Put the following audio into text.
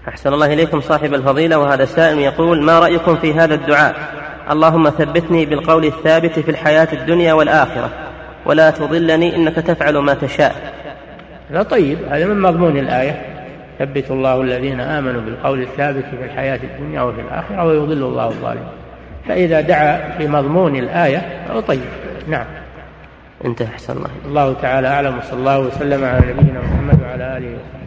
أحسن الله إليكم صاحب الفضيلة. وهذا سائل يقول: ما رأيكم في هذا الدعاء: اللهم ثبتني بالقول الثابت في الحياة الدنيا والآخرة ولا تضلني إنك تفعل ما تشاء؟ لا طيب، هذا من مضمون الآية: ثبت الله الذين آمنوا بالقول الثابت في الحياة الدنيا وفي الآخرة ويضل الله الظالمين. فإذا دعا بمضمون الآية فهو طيب. نعم. انتهى. أحسن الله. الله تعالى أعلم، وصلى الله وسلم على نبينا محمد وعلى آله وصحبه.